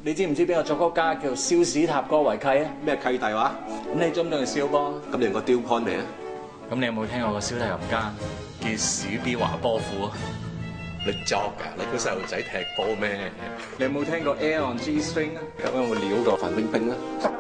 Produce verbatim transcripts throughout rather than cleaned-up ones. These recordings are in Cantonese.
你知唔知邊個作曲家叫肖史塔哥維契啊？ 咩契弟話？ 咁你中唔中意肖波？ 咁你用個雕 con 未啊？ 咁你有冇聽過個小提琴家叫史比華波夫啊？ 你作㗎？你估細路仔踢波咩？ 你有冇聽過 Air on G string 啊？ 咁有冇料過范冰冰啊？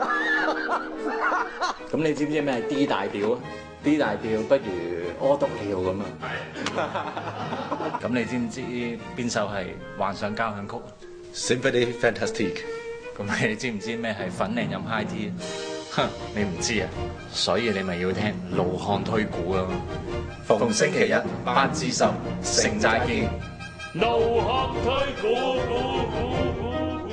咁你知唔知咩係 D 大調啊？D 大調不如柯督調咁啊！咁你知唔知邊首係幻想交響曲啊？ Symphony Fantastique。 咁你知唔知咩係粉嶺飲 high tea 啊？哼，你唔知啊，所以你咪要聽老漢推估咯。逢星期一八至十，城寨見。 老漢推估估估估。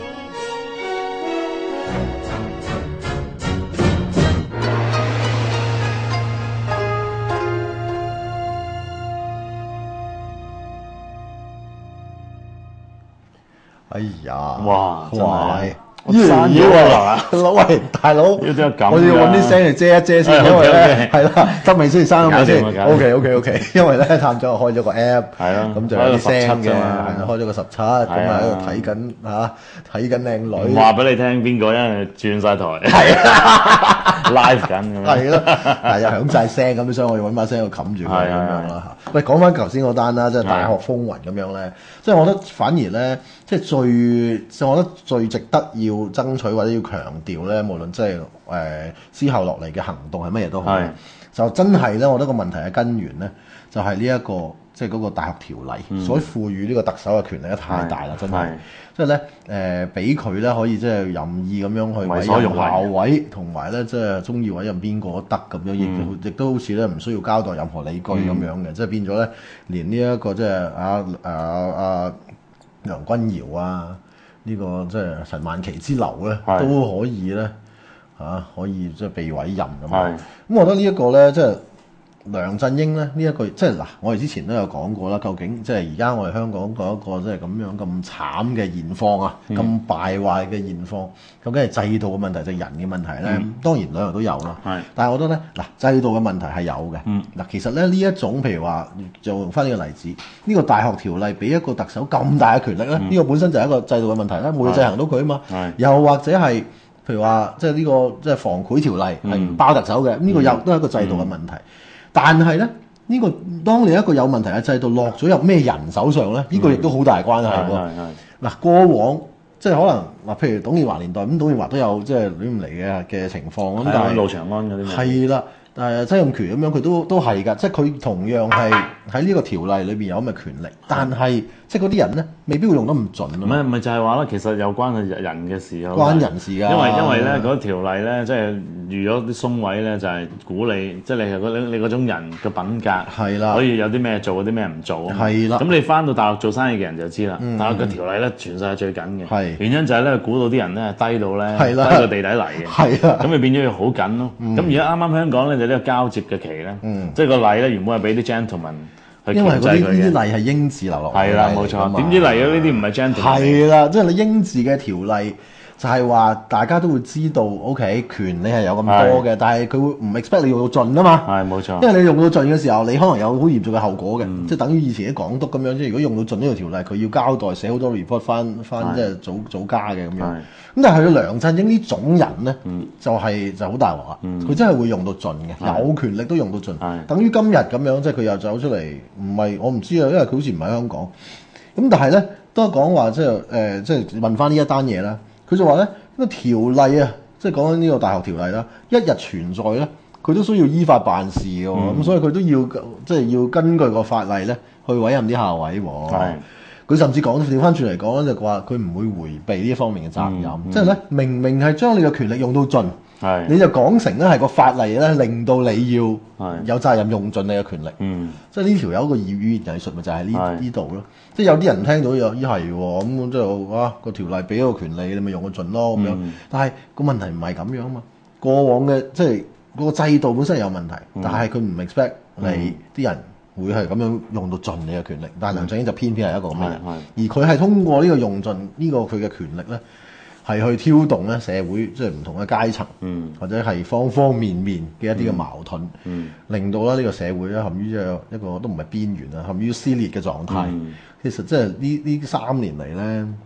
哎呀！ 哇！真哇！ 係我生咗喎，喂大佬， 要點解咁？ 我要揾啲聲嚟遮一遮先，因為咧係啦，得未先生咗未先？OK OK OK，因為咧探長開咗個 app，係咯， 咁就有啲聲嘅，係啦，開咗個十七，咁啊喺度睇緊嚇，睇緊靚女。 話俾你聽邊個，因為轉晒台，係啊 live 緊咁樣。係咯，係又響晒聲咁，所以我要揾把聲去冚住佢咁樣啦嚇。喂，講翻頭先嗰單啦，即係大學風雲咁樣咧，即係我覺得反而咧，即係最，即係我覺得最值得要爭取或者要強調咧，無論即係誒之後落嚟嘅行動係乜嘢都好，就真係咧，我覺得個問題嘅根源咧，就係呢一個即係嗰個大學條例、嗯、所賦予呢個特首嘅權力咧太大啦，真係，即係咧誒俾佢咧可以即係任意咁樣去委任校委，同埋咧即係中意委任邊個都得咁樣，亦亦、嗯、都好似咧唔需要交代任何理據咁樣嘅，即係、嗯、變咗咧連呢、這、一個即係啊啊啊梁君堯啊。呢、這個即係陳曼琪之流咧，都可以咧嚇、啊，可以即係被委任咁。咁我覺得呢一個咧，即係梁振英咧，呢、這、一個即係嗱，我哋之前都有講過啦。究竟即係而家我哋香港嗰一個即係咁樣咁慘嘅現況啊，咁、嗯、敗壞嘅現況，究竟係制度嘅問題定係人嘅問題咧？嗯、當然兩樣都有啦。但係我覺得咧，嗱制度嘅問題係有嘅。嗱、嗯，其實咧呢一種譬如話，就用翻呢個例子，呢、這個大學條例俾一個特首咁大嘅權力咧，呢、嗯、個本身就係一個制度嘅問題啦，冇嘢制衡到佢啊嘛。又或者係譬如話，即係呢個即係防賄條例係唔包特首嘅，呢、嗯、個又都係一個制度嘅問題。嗯嗯但係咧，呢、呢個當你一個有問題嘅制度落咗入咩人手上咧？呢、呢個亦都好大關係喎。嗱，過往即係可能嗱，譬如董建華年代咁，董建華都有即係亂唔嚟嘅嘅情況咁，但係路長安嗰啲係啦。但係曾蔭權咁樣，佢都都係㗎，即係佢同樣係喺呢個條例裏邊有咁嘅權力，但係即係嗰啲人咧，未必會用得咁盡啊。 唔係唔係就係話啦，其實有關係人嘅事啊。 關人事㗎。 因為因為咧嗰條例咧，即係預咗啲鬆位咧，就係鼓勵，即係你係嗰你嗰種人嘅品格係啦，可以有啲咩做，有啲咩唔做係啦。咁你翻到大陸做生意嘅人就知啦。大陸嘅條例咧，全世界最緊嘅。係原因就係咧，估到啲人咧低到咧，低到地底嚟嘅。係啦。咁咪變咗要好緊咯。咁而家啱啱香港咧呢個交接嘅期咧，嗯、即係個例咧原本係俾啲 gentleman 去鉗制佢嘅。因為嗰啲呢啲例係英字留落嚟。係啦，冇錯。點知嚟咗呢啲唔係 gentleman？係啦，即係你英字嘅條例就係話大家都會知道 ，OK 權你係有咁多嘅，但係佢會唔 expect 你用到盡啊嘛。係冇錯。因為你用到盡嘅時候，你可能有好嚴重嘅後果嘅，嗯、即係等於以前啲港督咁樣。即係如果用到盡呢個條例，佢要交代寫好多 report 翻翻即係早早加嘅咁樣。咁但係佢梁振英呢種人咧，嗯、就係、是、就好大鑊啦。佢、嗯、真係會用到盡嘅，有權力都用到盡。等於今日咁樣，即係佢又走出嚟，唔係我唔知啊，因為佢好似唔喺香港。咁但係咧，都講話即係誒、呃，即係問翻呢一單嘢啦。佢就話咧，呢、這個條例啊，即係講緊呢個大學條例啦，一日存在咧，佢都需要依法辦事嘅喎。咁、嗯、所以佢都要即係要根據個法例咧，去委任啲校委喎。佢甚至講調翻轉嚟講咧，就話佢唔會迴避呢一方面嘅責任，嗯嗯、即係咧明明係將你嘅權力用到盡，是你就講成咧係個法例咧令到你要有責任用盡你嘅權力，嗯、即係呢條有一個語言藝術咪就係呢呢度咯。即係有啲人聽到又依係喎，咁即係啊個條例俾個權利，你咪用到盡咯咁樣。嗯、但係個問題唔係咁樣啊嘛，過往嘅即係個制度本身有問題，嗯、但係佢唔 expect 你啲、嗯、人。會係咁樣用到盡你嘅權力，但係梁振英就偏偏係一個咁嘅人，而佢係通過呢個用盡呢個佢嘅權力咧，係去挑動咧社會即係唔同嘅階層，嗯、或者係方方面面嘅一啲嘅矛盾，嗯、令到咧呢個社會咧陷於即係一個都唔係邊緣啊，陷於撕裂嘅狀態。嗯、其實即係呢呢三年嚟咧，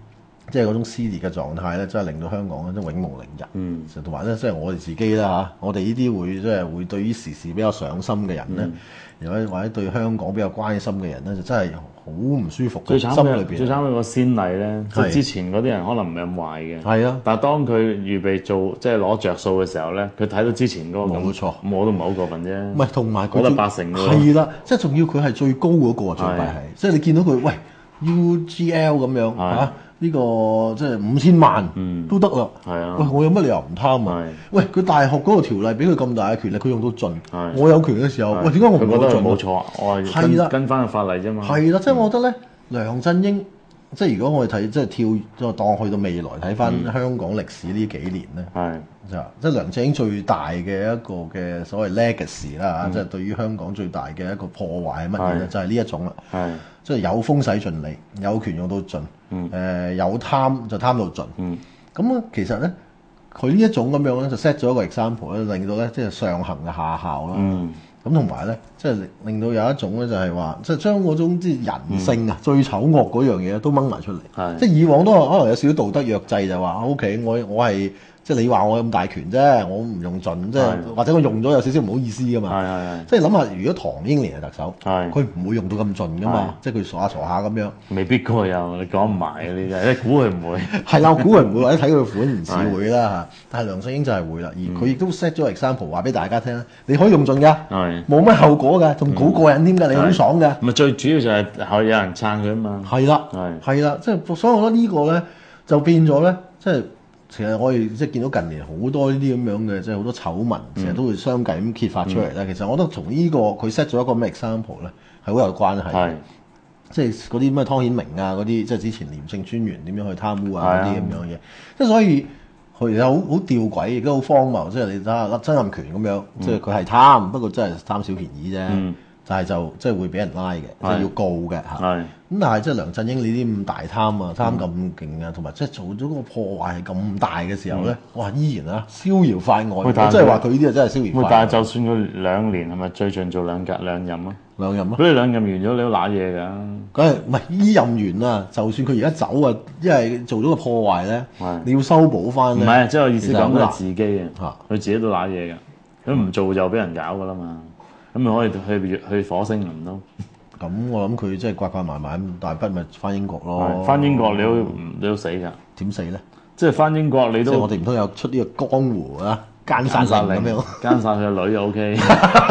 即係嗰種撕裂嘅狀態咧，真係令到香港咧，即係永無寧日。嗯，同埋咧，即係我哋自己啦嚇，我哋呢啲會即係會對於時事比較上心嘅人咧，又、嗯、或者對香港比較關心嘅人咧，就真係好唔舒服。 最慘心裏邊最慘嘅個先例咧，即係之前嗰啲人可能唔係咁壞嘅。係啊，但係當佢預備做即係攞着數嘅時候咧，佢睇到之前嗰個冇錯，我都唔係好過分啫。唔係同埋佢得八成喎。係啦，即係仲要佢係最高嗰、嗰個最弊係，即係你見到佢喂 U G L 咁樣嚇。呢、這個即係五千萬都得啦，係、嗯、啊！喂，我有乜理由唔貪啊？喂，佢大學嗰個條例俾佢咁大嘅權力，佢用到盡。我有權嘅時候，喂，點解我唔覺得冇錯？我係跟跟翻個法例啫嘛。係啦，即係我覺得咧，梁振英即係如果我哋睇即係跳即當去到未來睇翻香港歷史呢幾年咧，係就即係梁振英最大嘅一個嘅所謂 legacy 啦、嗯、即係對於香港最大嘅一個破壞係乜嘢咧？就係、是、呢一種啦。係即係有風使盡利，有權用到盡。嗯，誒、呃、有貪就貪到盡，嗯，咁啊其實咧，佢呢一種咁樣咧就 set 咗一個 example 咧，令到咧即係上行嘅下效啦，嗯，咁同埋咧即係令到有一種咧就係話，即係將嗰種即係人性啊、嗯、最醜惡嗰樣嘢都掹埋出嚟，係，即係以往都可能有少少道德約制就話 OK，我我係。即係你話我咁大權啫，我唔用盡，即係或者我用咗有少少唔好意思噶嘛。係係係。即係諗下，如果唐英年係特首，佢唔會用到咁盡噶嘛。即係佢傻下傻下咁樣。未必㗎又，你講唔埋啊呢啲，你估佢唔會。係啦，我估佢唔會，或者睇佢款唔似會啦嚇。但係梁振英就係會啦，而佢亦都 set 咗 example 話俾大家聽，你可以用盡㗎，冇乜後果㗎，仲好過癮添㗎，你好爽㗎。咪最主要就係有人撐佢啊嘛。係啦，係係啦，即係所以我覺得呢個咧就變咗咧，即係。其實我哋即係見到近年好多呢啲咁樣嘅，即係好多醜聞，成日都會相繼咁揭發出嚟咧、嗯。其實我覺得從呢、這個佢 set 咗一個咩 example 咧，係好有關係嘅。即係嗰啲咩湯顯明啊，嗰啲即係之前廉政專員點樣去貪污啊嗰啲咁樣嘢。即係所以佢有好好吊詭，亦都好荒謬。即係你睇下曾蔭權咁樣，嗯、即係佢係貪，不過真係貪小便宜啫。嗯但係就即係會俾人拉嘅，即係要告嘅嚇。咁但係即係梁振英你啲咁大貪啊，貪咁勁啊，同埋即係做咗個破壞係咁大嘅時候咧、嗯，哇！依然啊逍遙法外，即係話佢呢啲啊真係逍遙法外。但係就算佢兩年係咪最盡做兩格兩任啊？兩任啊！咁你兩任完咗，你都揦嘢㗎。梗係唔係依任完啊？就算佢而家走啊，因為做咗個破壞咧，你要修補翻咧。唔係，即係我意思講佢自己啊，佢自己都揦嘢㗎。佢唔做就俾人搞㗎啦嘛。咁咪可以去去火星輪咯？咁我諗佢即係刮刮埋埋咁大筆，咪翻英國咯。翻英國你都你都死㗎？點死咧？即係翻英國你都即係我哋唔通有出呢個江湖啊？奸殺令咁樣，奸殺佢個女就 O K。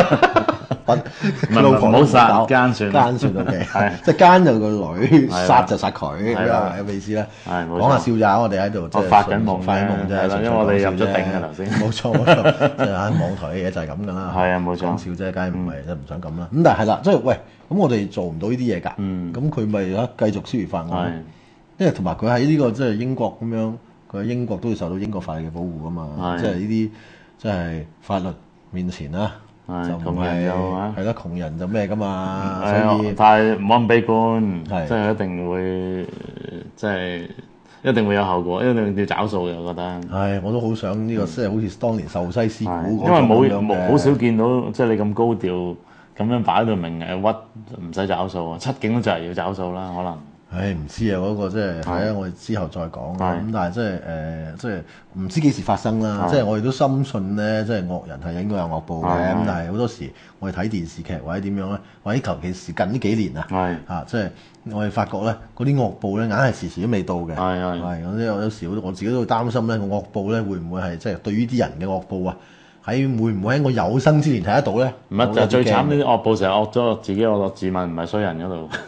老婆唔好殺，奸算奸算 O K。係即係奸就個女，殺就殺佢，係咪有意思咧？係講下笑咋，我哋喺度即係發緊夢，發緊夢啫。因為我哋入咗定嘅頭先。冇錯冇錯，即係喺網台嘅嘢就係咁㗎啦。係啊，冇錯。講笑啫，梗係唔係即係唔想咁啦。咁但係係啦，即係喂，咁我哋做唔到呢啲嘢㗎。嗯。咁佢咪啊繼續逍遙法外？因為同埋佢喺呢個即係英國咁樣，佢喺英國都要受到英國法律嘅保護㗎嘛。即係呢啲即係法律面前啦。就窮人就係啦，窮人就咩噶嘛，所以但係唔好咁悲觀，即係一定會，即係一定會有後果，一定要找數嘅，我覺得。係，我都好想呢個即係好似當年壽西師古嗰種咁樣嘅。因為冇冇好少見到，即係你咁高調咁樣擺到明誒屈，唔使找數啊，七警都就係要找數啦，可能。唉，唔知啊，嗰、那個即係睇下我哋之後再講啦。咁但係即係誒，即係唔知幾時發生啦。即係我哋都深信咧，即係惡人係應該有惡報嘅。咁但係好多時我哋睇電視劇或者點樣咧，或者求其是近呢幾年啊，嚇即係我哋發覺咧，嗰啲惡報咧硬係時時都未到嘅。係係係，有啲有時我自己都會擔心咧，個惡報咧會唔會係即係對於啲人嘅惡報啊？喺會唔會喺我有生之年睇得到咧？唔係就最慘呢啲惡報成日惡咗自己惡落自問，唔係衰人嗰度。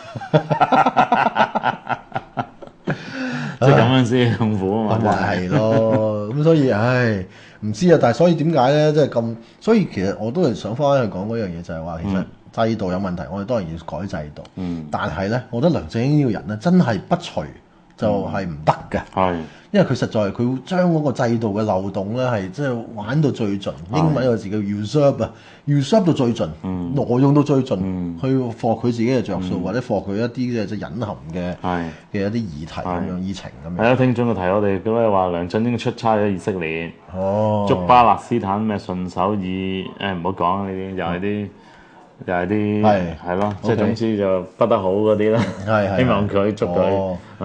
即係咁樣先痛苦啊嘛，咪係咯，咁所以唉唔知啊，但係所以點解咧？即係咁，所以其實我都係想翻去講嗰樣嘢，就係話其實制度有問題，我哋當然要改制度。嗯，但係咧，我覺得梁振英呢個人咧，真係不除就係唔得嘅。係、嗯，因為佢實在佢將嗰個制度嘅漏洞咧，係即係玩到最盡。英文有個字叫 usurp 啊 ，usurp 到最盡，嗯、挪用到最盡，嗯、去貨佢自己嘅着數，嗯、或者貨佢一啲嘅即係隱含嘅嘅一啲議題咁樣議程咁樣。係啊，聽眾就提我哋咁樣話，梁振英出差咗以色列，哦，捉巴勒斯坦咩順手以誒唔好講呢啲，又係啲。又係啲係係咯，即係總之就不得好嗰啲啦。係係，希望佢捉佢係。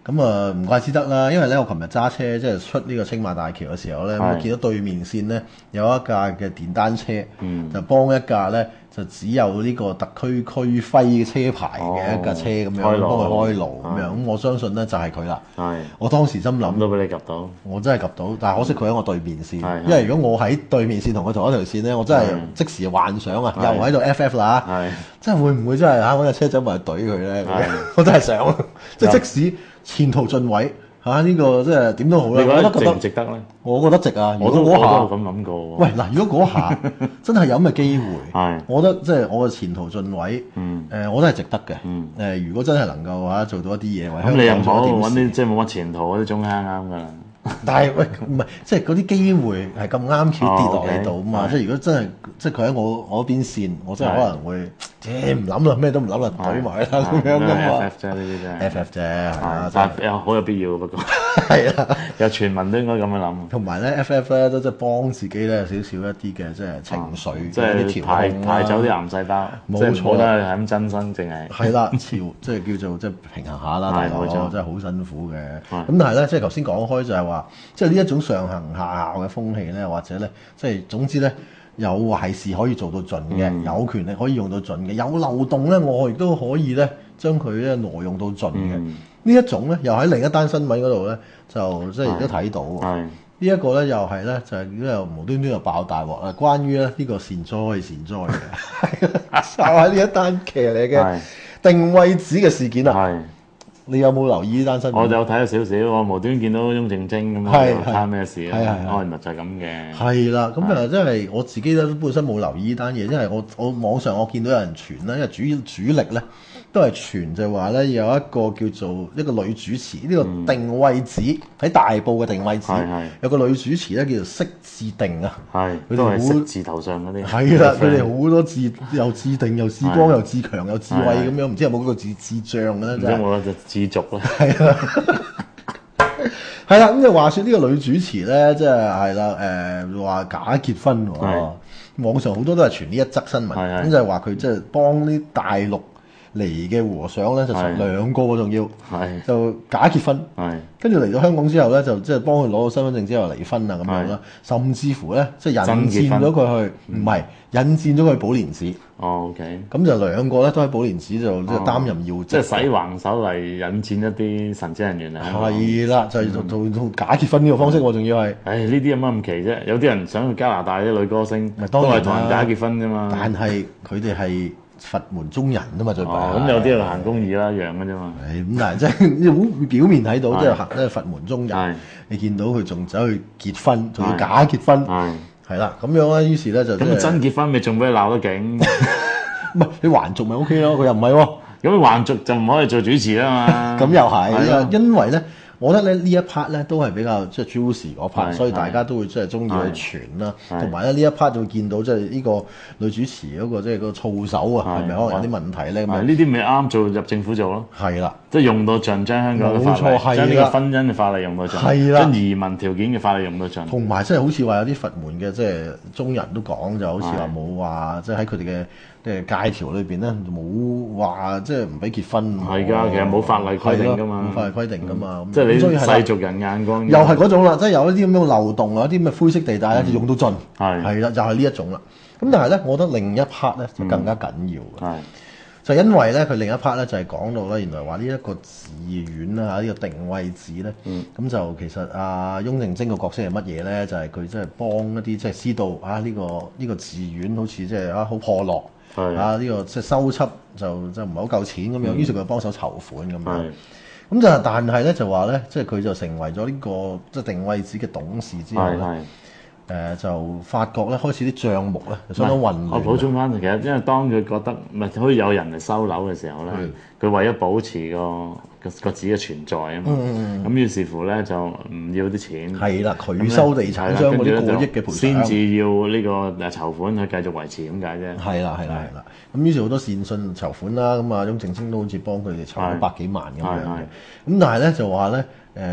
咁啊唔怪之得啦，因為咧我琴日揸車即係出呢個青馬大橋嘅時候咧，咁我見到對面線咧有一架嘅電單車，嗯、就幫一架咧就只有呢個特區區徽車牌嘅一架車咁、哦、樣幫佢開路咁樣，咁我相信咧就係佢啦。係，我當時心諗都俾你及到， 我真係及到，但係可惜佢喺我對面線，因為如果我喺對面線同佢同一條線咧，我真係即時幻想啊，又喺度 F F 啦嚇，真係會唔會真係嚇揾架車走埋去懟佢咧？我真係想，即係即使前途盡毀嚇，呢、啊這個即係點都好啦。 你覺得值唔值得咧？ 我覺得值啊！ 我都嗰下我都咁諗過。 喂嗱，如果嗰下真係有咁嘅機會，我覺得即係我嘅前途盡毀。嗯。誒、呃，我都係值得嘅。嗯。誒、呃，如果真係能夠嚇做到一啲嘢，為香港做一啲事，咁你又唔好揾啲即係冇乜前途嗰啲中坑啱㗎啦。但係喂，唔係即係嗰啲機會係咁啱巧跌落嚟度啊嘛！哦 okay，即係如果真係即係佢喺我我嗰邊線，我真係可能會誒唔諗啦，咩都唔諗啦，懟埋啦咁樣㗎嘛。F F 啫，呢啲啫。F F 啫，但係有好有必要不過。係啊，有全民都應該咁樣諗。同埋咧 ，F F 咧都即係幫自己咧有少少一啲嘅即係情緒，即係啲排排走啲癌細胞。冇錯啦，係咁真身，淨係。係啦，調即係叫做即係平衡下啦，大佬真係好辛苦嘅。咁但係咧，即係頭先講開就係話。即係呢一種上行下效嘅風氣咧，或者咧，即係總之咧，有壞事可以做到盡嘅，嗯、有權力可以用到盡嘅，有漏洞咧，我亦都可以咧將佢咧挪用到盡嘅。嗯、呢一種咧，又喺另一單新聞嗰度咧，就即係亦都睇到。係呢一個咧，又係咧，就係如果又無端端又爆大鑊啦。關於咧呢個善哉善哉嘅，就喺呢一單騎呢嘅定位子嘅事件啊。你有冇留意呢單新聞？我就有睇咗少少，我無端見到翁靜晶咁啊，睇咩事啊？哦，原來就係咁嘅。係啦，咁啊，即係我自己咧本身冇留意呢單嘢，因為我我網上我見到有人傳啦，因為主主力咧都係傳就話咧有一個叫做一個女主持，呢、呢個定位子喺大埔嘅定位子，嗯、有個女主持咧叫做識字定啊，佢哋好識字頭上嗰啲。係啦，佢哋好多字又字定又字光又字強又智慧咁樣，唔知有冇嗰個字智障嘅咧？唔知有冇就字俗啦。係啦，係啦，咁就話說呢個女主持咧，即係係啦，誒話、呃、假結婚喎，網上好多都係傳呢一則新聞，咁就係話佢即係幫啲大陸嚟嘅和尚咧，就成兩個仲要，就假結婚，跟住嚟到香港之後咧，就即係幫佢攞到身份證之後離婚啊咁樣啦，甚至乎咧即係引薦咗佢去，唔係引薦咗佢去寶蓮寺。哦 ，OK，咁就兩個咧都喺寶蓮寺就即係擔任要職，即係使橫手嚟引薦一啲神職人員啊。係啦，就係做做做假結婚呢個方式，我仲要係，唉呢啲有乜咁奇啫？有啲人想去加拿大啲女歌星，都係同人假結婚啫嘛。但係佢哋係佛門中人啊嘛，最弊。咁有啲係行公義啦，一樣嘅啫嘛。係咁，但係即係好表面睇到，即係行即係佛門中人。你見到佢仲走去結婚，仲要假結婚，係啦咁樣咧。於是咧就咁真結婚咪仲俾你鬧得勁？唔係你還俗咪 O K 咯？佢又唔係喎。咁還俗就唔可以做主持啊嘛。咁又係，因為咧。我覺得咧呢一 part 咧都係比較即係 juicy 嗰 part，所以大家都會即係中意去傳啦。同埋咧呢一 part 就會見到即係呢個女主持嗰個即係個操守啊，係咪可能有啲問題咧？咁呢啲咪啱做入政府做咯。係啦，即係用到盡，將香港嘅法例，將呢個婚姻嘅法例用到盡，將移民條件嘅法例用到盡。同埋即係好似話有啲佛門嘅即係中人都講，就好似話冇話即係喺佢哋嘅即係戒條裏邊咧冇話即係唔俾結婚。係㗎，其實冇法例規定㗎嘛，冇法例規定㗎嘛。即係你世俗人眼光又係嗰種啦，即係有一啲咁樣漏洞啊，有啲咁嘅灰色地帶咧，就用到盡。係係啦，就係呢一種啦。咁但係咧，我覺得另一 part 咧就更加緊要嘅。係就因為咧，佢另一 part 咧就係講到咧，原來話呢一個寺院啦嚇，呢個定位寺咧，咁就其實阿翁靜晶個角色係乜嘢咧？就係佢即係幫一啲即係知道啊呢個呢個寺院好似即係啊好破落，啊呢個即係修葺就就唔係好夠錢咁樣，於是佢幫手籌款咁樣。咁就但係咧就話咧，即係佢就成為咗呢個即係定位寺嘅董事之後咧，誒就發覺咧開始啲帳目咧就相當混亂。我補充翻，其實因為當佢覺得唔係可以有人嚟收樓嘅時候咧，佢為咗保持個個個寺嘅存在啊嘛，咁於是乎咧就唔要啲錢。係啦，拒收地產商嗰啲過億嘅賠償，先至要呢個誒籌款去繼續維持咁解啫。係啦，係啦，係啦。咁於是好多善信籌款啦，咁啊翁靜晶都好似幫佢哋籌咗百幾萬咁樣嘅。咁但係咧就話咧誒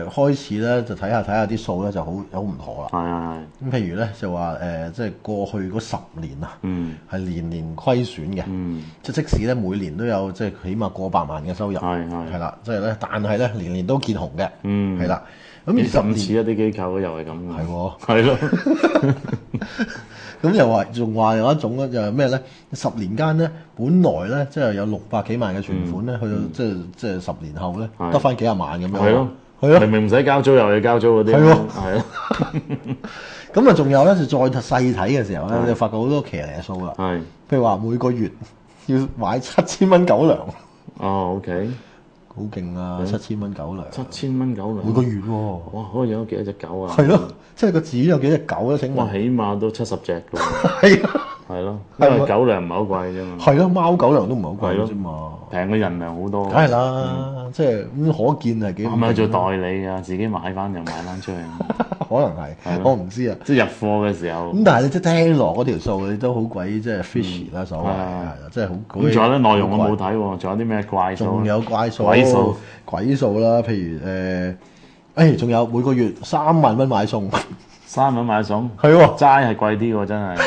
誒開始咧就睇下睇下啲數咧就好有唔妥啦。 係係係。 咁譬如咧就話誒、呃，即係過去嗰十年啊， 嗯， 係年年虧損嘅。嗯，即係即使咧每年都有即係起碼過百萬嘅收入。係係係啦，即係咧，但係咧年年都見紅嘅。嗯，係啦。咁而十年似一啲機構又係咁嘅。 係喎， 係咯。 咁又話仲話有一種咧，就係咩咧？十年間咧，本來咧即係有六百幾萬嘅存款咧，去到即係即係十年後咧，得翻幾廿萬咁樣。係咯，係咯， 明明唔使交租又要交租嗰啲。係咯，係咯。 咁啊，仲有咧就再細睇嘅時候咧，你就發覺好多騎呢數啦。係，譬如話每個月要買七千蚊狗糧。 哦 ，OK。 好勁啊！七千蚊狗糧， 七千蚊狗糧每個月喎。 哇！可以養幾多隻狗啊？ 係咯，即係個寺院有幾隻狗咧？請問， 哇！起碼都七十隻㗎。 係啊， 係咯，因為狗糧唔係好貴啫嘛。 係咯，貓狗糧都唔係好貴啫嘛， 平過人糧好多。 梗係啦，即係咁可見係幾。係咪做代理啊？自己買翻又買翻出去。 可能係，我唔知啊。 即係入貨嘅時候。 咁但係你即係聽落嗰條數，你都好鬼即係 fishy 啦，所謂係即係好。 咁仲有啲內容我冇睇喎，仲有啲咩怪數？ 仲有怪數。 鬼數。 鬼數啦，譬如誒，誒仲有每個月三萬蚊買餸， 三萬蚊買餸， 係喎， 齋係貴啲喎，真係。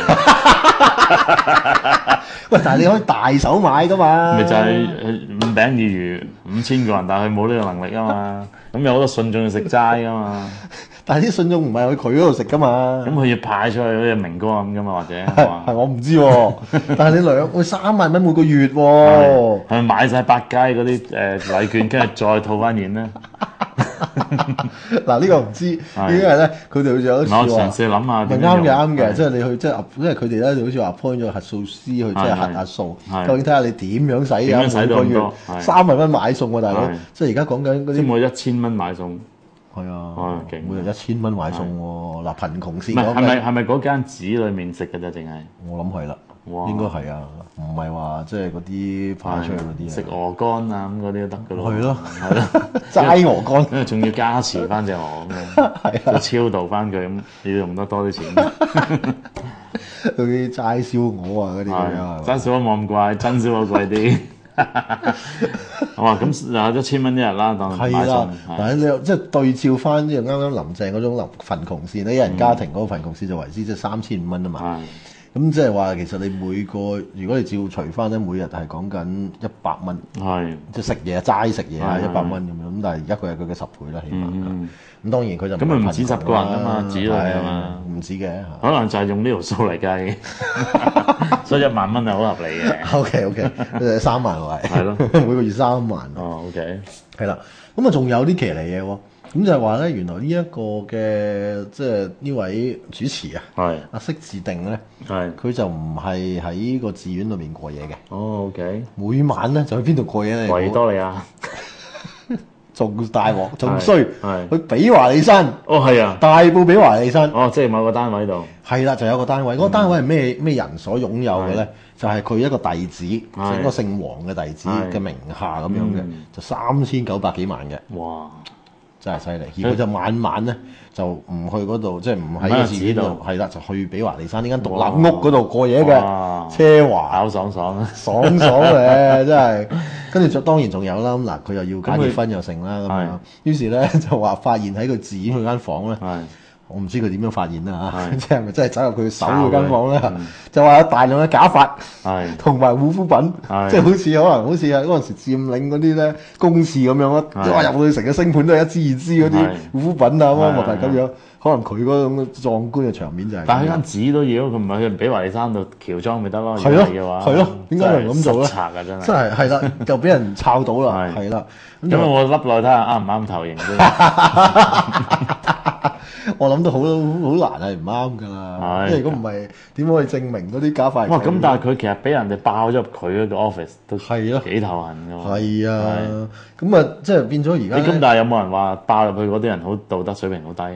喂，但係你可以大手買噶嘛？ 咪就係五餅二魚五千個人，但係佢冇呢個能力啊嘛。咁有好多信眾要食齋噶嘛。但係啲信眾唔係去佢嗰度食噶嘛。咁佢要派出去好似明哥咁噶嘛，或者係我唔知喎。但係你兩會三萬蚊每個月喎， 係咪買晒百佳嗰啲誒禮券，跟住再套翻現咧？ 嗱呢個唔知，因為咧佢哋好似有啲我嘗試諗下， 咪啱嘅啱嘅，即係你去即係，因為佢哋咧就好似話 point 咗核數師去即係核下數，究竟睇下你點樣使啊？每個月三萬蚊買餸喎，大佬，即係而家講緊嗰啲， 即係每一千蚊買餸， 係啊，每日一千蚊買餸喎，嗱貧窮線， 唔係係咪係咪嗰間寺裏面食嘅啫？淨係我諗係啦。應該係啊，唔係話即係嗰啲派出去嗰啲食鵝肝啊咁嗰啲都得噶咯。 係咯， 係咯， 齋鵝肝， 跟住仲要加持翻隻鵝咁樣，要超度翻佢咁，要用得多啲錢。 嗰啲齋燒鵝啊嗰啲咁樣， 齋燒鵝冇咁貴，真燒鵝貴啲。好啊，咁有一千蚊一日啦，當買餸。 但係你即係對照翻即係啱啱林鄭嗰種貧貧窮線咧，一人家庭嗰個貧窮線就為之即係三千五蚊啊嘛。咁即係話，其實你每個如果你照除翻咧，每日係講緊一百蚊，係即係食嘢齋食嘢啊，一百蚊咁樣。咁但係而家佢係佢嘅十倍啦，起碼。咁、嗯、當然佢就咁咪唔止十個人啊嘛，止啦嘛，唔止嘅。 可能就係用呢條數嚟計，所以一萬蚊係好合理嘅。 O K O K， 三萬位，係咯，每個月三萬。 哦 O K， 係啦。咁啊，仲有啲騎呢嘢喎。咁就係話咧，原來呢一個嘅即係呢位主持啊，係阿釋智定咧，係佢就唔係喺個寺院裏面過夜嘅。 哦 ，OK， 每晚咧就去邊度過夜咧？ 維多利亞， 仲大鑊，仲衰，係去比華利山。 哦，係啊， 大埔比華利山。 哦，即係某個單位度。係啦，就有個單位，嗰、嗯、個單位係咩咩人所擁有嘅咧？就係佢一個弟子，即係一個姓黃嘅弟子嘅名下咁樣嘅，嗯、就三千九百幾萬嘅。哇！真係犀利，而佢就晚晚咧就唔去嗰度，即係唔喺寺院度，係啦，就去比華利山呢間獨立屋嗰度過夜嘅，奢華， 好爽爽啊， 爽爽嘅真係。跟住就當然仲有啦，咁嗱佢又要假結婚又成啦咁樣，於是咧就話發現喺佢寺院佢間房咧。我唔知佢點樣發現啦嚇，即係咪真係走入佢手嗰間房咧？嗯、就話有大量嘅假髮，同埋護膚品，即係好似可能好似啊嗰陣時佔領嗰啲咧公廁咁樣咯，哇入去成個星盤都係一支二支嗰啲護膚品啊，咁咪咁樣。可能佢嗰種壯觀嘅場面就係。但係間紙都要，佢唔係佢俾華利山度喬裝咪得咯？係咯，係咯，點解又咁做咧？賊啊真係！真係係啦，就俾人抄到啦，係啦。 咁我笠落去睇下啱唔啱頭型先。 我諗到好好難係唔啱㗎啦，因為如果唔係點可以證明嗰啲假髮？ 哇！咁但係佢其實俾人哋爆咗入佢嗰個 office 都係咯，幾頭痕㗎嘛。 係啊，咁啊即係變咗而家。 咁但係有冇人話爆入去嗰啲人好道德水平好低？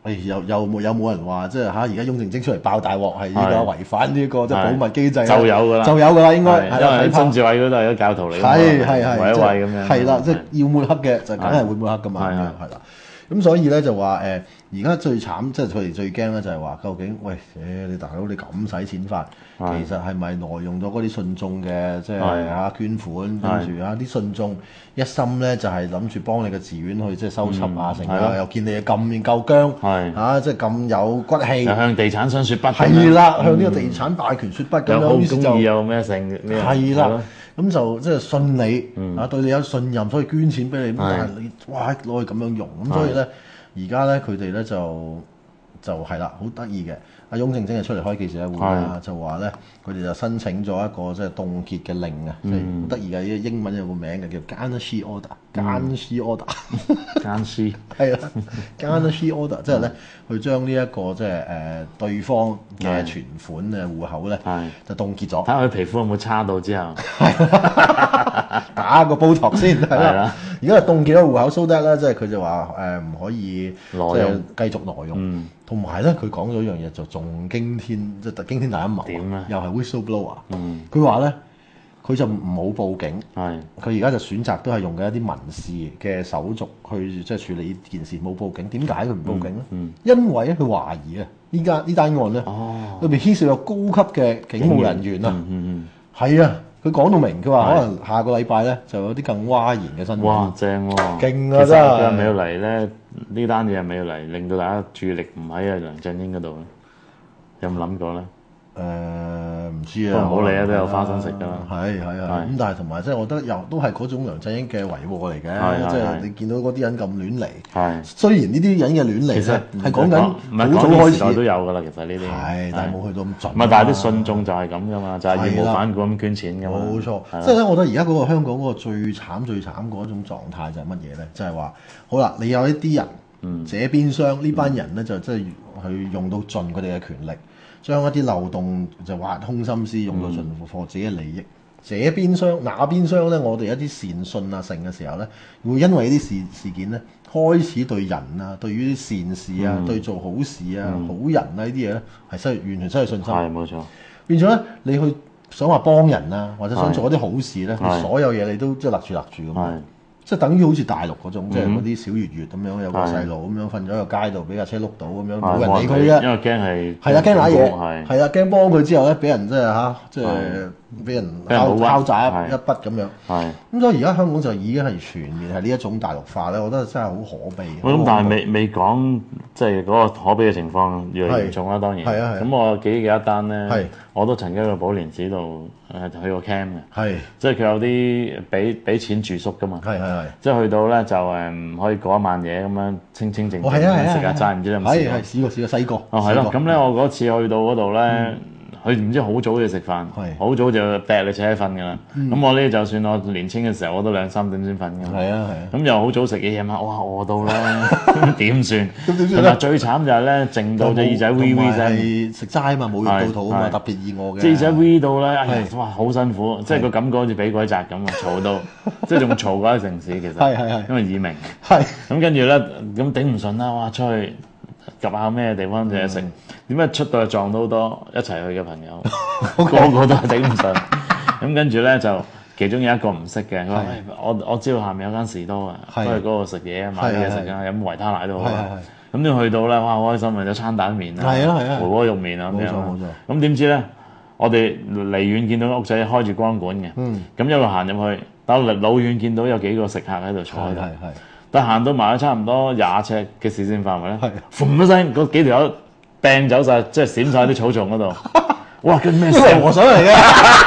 誒有有冇有冇人話即係嚇而家雍正精出嚟爆大鑊係呢個違反呢個即係保密機制就有㗎啦， 就有㗎啦應該係因為曾志偉嗰度係一個教徒嚟㗎嘛， 係係係為一位咁樣係啦，即係要抹黑嘅就梗係會抹黑㗎嘛，係係啦。咁所以咧就話誒，而家最慘即係佢哋最驚咧就係話，究竟喂誒、欸、你大佬你咁使錢法，其實係咪挪用咗嗰啲信眾嘅即係嚇捐款，跟住啊啲信眾一心咧就係諗住幫你嘅寺院去即係修葺啊成啊，又見你咁夠姜，嚇即係咁有骨氣， 又向地產商説不， 係啦，向呢個地產霸權説不咁樣，於是就有咩成咩係啦。咁就即係信你、嗯、啊，對你有信任，所以捐錢俾你。咁但係你哇攞去咁樣用，咁所以咧，而家咧佢哋咧就就係啦，好得意嘅。阿雍正真係出嚟開記者會啦，就話咧佢哋就申請咗一個即係凍結嘅令啊，即係好得意嘅。呢個英文有個名嘅叫 Garnishee Order，Garnishee Order，Garnishee 係啦，Garnishee Order 即係咧去將呢一個即係誒對方嘅存款嘅戶口咧就凍結咗。 睇下佢皮膚有冇差到之後， 打個煲托先係啦。而家係凍結咗戶口 so that 咧，即係佢就話誒唔可以即係繼續挪用。同埋咧，佢講咗一樣嘢就仲驚天，即係驚天大陰謀。點咧？又係 whistleblower。嗯。佢話咧，佢就冇報警。係。佢而家就選擇都係用緊一啲民事嘅手續去即係處理呢件事，冇報警。點解佢唔報警咧？嗯。因為咧，佢懷疑啊，呢家呢單案咧，哦，裏邊牽涉有高級嘅警務人員啊。嗯嗯。係啊。佢講到明，佢話可能下個禮拜咧就有啲更嘩然嘅新聞。哇！正喎，勁啊真係！其實佢係咪要嚟咧？呢單嘢係咪要嚟令到大家注意力唔喺阿梁振英嗰度咧？有冇諗過咧？誒唔知啊，唔好理啊，都有花生食㗎啦。係係係。咁但係同埋即係我覺得又都係嗰種梁振英嘅遺禍嚟嘅，即係你見到嗰啲人咁亂嚟。係。雖然呢啲人嘅亂嚟其實係講緊好早開始都有㗎啦，其實呢啲。係，但係冇去到咁盡。唔係，但係啲信眾就係咁㗎嘛，就係義無反顧咁捐錢㗎嘛。冇錯。即係咧，我覺得而家嗰個香港嗰個最慘最慘嗰一種狀態就係乜嘢咧？就係話，好啦，你有一啲人，嗯，這邊廂呢班人咧就即係去用到盡佢哋嘅權力。將一啲漏洞就挖空心思用到盡，符合自己嘅利益。嗯、這邊廂那邊廂咧，我哋一啲善信啊成嘅時候咧，會因為呢啲事事件咧，開始對人啊，對於啲善事啊，嗯、對做好事啊、嗯、好人啊呢啲嘢咧，係失完全失去信心。係冇錯。變咗咧，你去想話幫人啊，或者想做一啲好事咧，所有嘢你都即係勒住勒住咁樣。即係等於好似大陸嗰種，嗯、即係嗰啲小月月咁樣，有個細路咁樣瞓咗喺個街度，俾架車碌到咁樣，冇人理佢嘅。因為驚係係啊，驚揦嘢，係啊，驚幫佢之後咧，俾人即係嚇，即係俾人敲敲詐一一筆咁樣。係咁，所以而家香港就已經係全面係呢一種大陸化咧，我覺得真係好可悲。咁但係未未講即係嗰個可悲嘅情況越嚟越嚴重啦，當然。係啊係。咁我記記一單咧，我都曾經去寶蓮寺度誒去過 camp 嘅。係。即係佢有啲俾俾錢住宿㗎嘛。係係。即係去到咧就誒唔可以過一晚嘢咁樣清清靜靜食下齋，唔知你有冇試過？係係試過試過細個。哦係咯，咁咧我嗰次去到嗰度咧，佢唔知好早就食飯，好早就掟你扯起瞓㗎啦。咁我呢就算我年青嘅時候，我都兩三點先瞓㗎。係啊係。咁又好早食嘢夜晚，哇餓到咧點算？咁點算咧？最慘就係咧，靜到隻耳仔 V V 聲。係食齋嘛，冇肉到肚啊嘛，特別易餓嘅。隻耳仔 V 到咧，哎呀哇好辛苦，即係個感覺好似俾鬼砸咁啊，嘈到即係仲嘈過喺城市其實。係係係。因為耳鳴。係。咁跟住咧，咁頂唔順啦，哇出去及下咩地方嘢食？點解出到去撞到好多一齊去嘅朋友，個個都頂唔順。咁跟住咧就其中有一個唔識嘅，佢話：我我知道下面有間士多啊，都係嗰度食嘢買啲嘢食啊，飲維他奶都好啊。咁你去到咧，哇好開心啊，有餐蛋麵啊，回鍋肉麵啊咁樣。冇錯冇錯。咁點知咧，我哋離遠見到間屋仔開住光管嘅，咁一路行入去，但係老遠見到有幾個食客喺度坐喺度。但係行到埋差唔多廿尺嘅視線範圍咧，嘭一聲嗰幾條友掟走晒，即係閃晒啲草叢嗰度。哇！叫咩聲？和尚嚟嘅。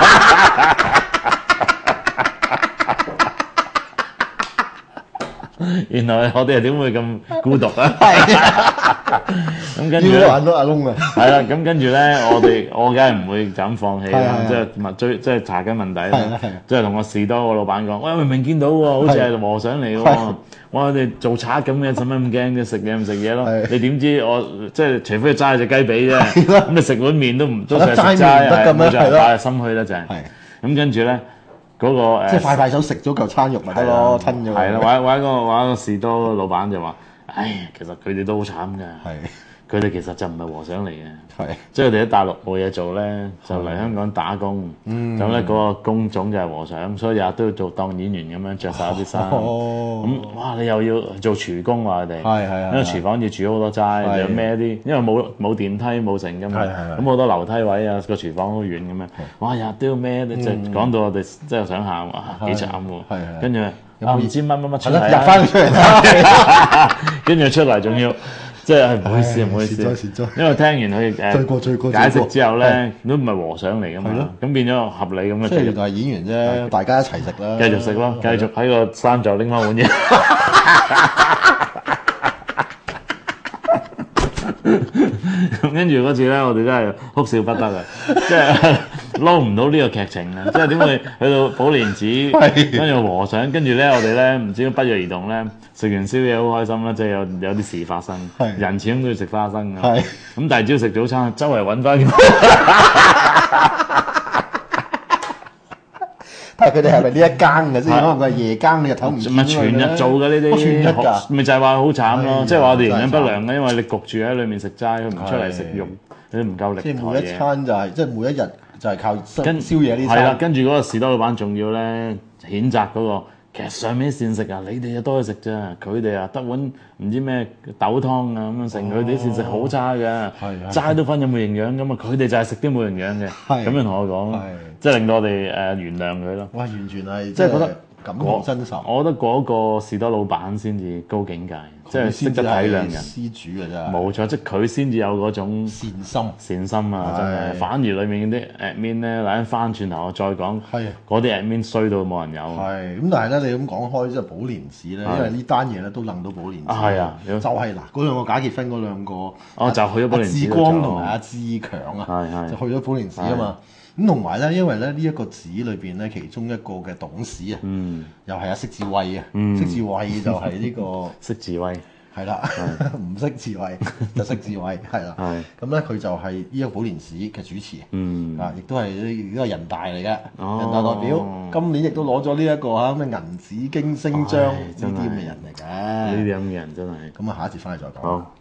原來我哋係點會咁孤獨啊？咁跟住咧，玩到阿窿啊！係啦，咁跟住咧，我哋我梗係唔會就咁放棄啦，即係問追，即係查緊問底，即係同我士多個老闆講：喂，明明見到喎，好似係和尚嚟喎。我哋做賊咁嘅，使乜咁驚嘅？食嘢唔食嘢咯？你點知我即係除非齋隻雞髀啫？咁你食碗麵都唔都係食齋啊？冇錯，係心虛啦就係。咁跟住咧。嗰個誒，即係快快手食咗嚿餐肉咪得咯，吞咗。係啦，或者或者個或者個士多老闆就話：，唉， 唉，其實佢哋都好慘㗎。 係。 佢哋其實就唔係和尚嚟嘅， 係， 即係佢哋喺大陸冇嘢做咧，就嚟香港打工。嗯，咁咧嗰個工種就係和尚，所以日日都要做當演員咁樣着晒啲衫。 哦， 咁哇，你又要做廚工話佢哋， 係係因為廚房要煮好多齋，又孭啲，因為冇冇電梯冇成㗎嘛，咁好多樓梯位啊，個廚房好遠咁樣。哇，日日都要孭，就講到我哋真係想喊，哇，幾慘喎！係係，跟住啊唔知乜乜乜出嚟， 入翻出嚟， 跟住出嚟仲要。即係唔好意思，唔好意思，因為聽完佢誒解釋之後咧，都唔係和尚嚟噶嘛，咁變咗合理咁嘅。 即係原來係演員啫，大家一齊食啦， 繼續食咯，繼續喺個衫袖拎翻碗嘢。咁跟住嗰次咧，我哋真係哭笑不得啊！即係撈唔到呢個劇情啊！即係點會去到寶蓮寺，跟住和尚，跟住咧我哋咧唔知不約而同咧食完宵夜好開心啦，即係有有啲事發生，人始終都要食花生㗎。咁第二朝食早餐，周圍揾翻。 但係佢哋係咪呢一更嘅先？可能佢係夜更，你日頭唔見。 唔係全日做嘅呢啲， 全日㗎， 咪就係話好慘咯。即係話我哋營養不良嘅，因為你焗住喺裏面食齋，佢唔出嚟食肉，你唔夠力。 即係每一餐就係，即係每一日就係靠跟宵夜呢餐。 係啦，跟住嗰個士多老闆仲要咧譴責嗰個。其實上面膳食啊，你哋就多去食啫，佢哋啊得碗唔知咩豆湯啊咁樣食，佢哋啲膳食好差嘅，齋都分有冇營養咁啊，佢哋就係食啲冇營養嘅，咁樣同我講，即係令到我哋誒原諒佢咯。 哇，完全係即係覺得感同身受。 我覺得嗰個士多老闆先至高境界，即係識得體諒人。 施主嘅真係。 冇錯，即係佢先至有嗰種善心， 善心啊！真係，反而裡面啲 admin 咧，嗱翻轉頭我再講，嗰啲 admin 衰到冇人有。係咁，但係咧，你咁講開即係寶蓮寺咧，因為呢單嘢咧都楞到寶蓮寺。 係啊， 就係嗱，嗰兩個假結婚嗰兩個， 哦，就去咗寶蓮寺。 志光同埋阿志強啊，就去咗寶蓮寺啊嘛。咁同埋咧，因為咧呢一個寺裏邊咧，其中一個嘅董事啊，又係阿釋智慧啊，釋智慧就係呢個釋智慧。 係啦，唔識智慧就識智慧，係啦。咁咧佢就係呢一個寶蓮寺嘅主持，啊，亦都係呢個人大嚟嘅，人大代表。今年亦都攞咗呢一個嚇咩銀紫荊星章呢啲咁嘅人嚟嘅。 呢啲咁嘅人真係。 咁啊，下一節翻嚟再講。 好。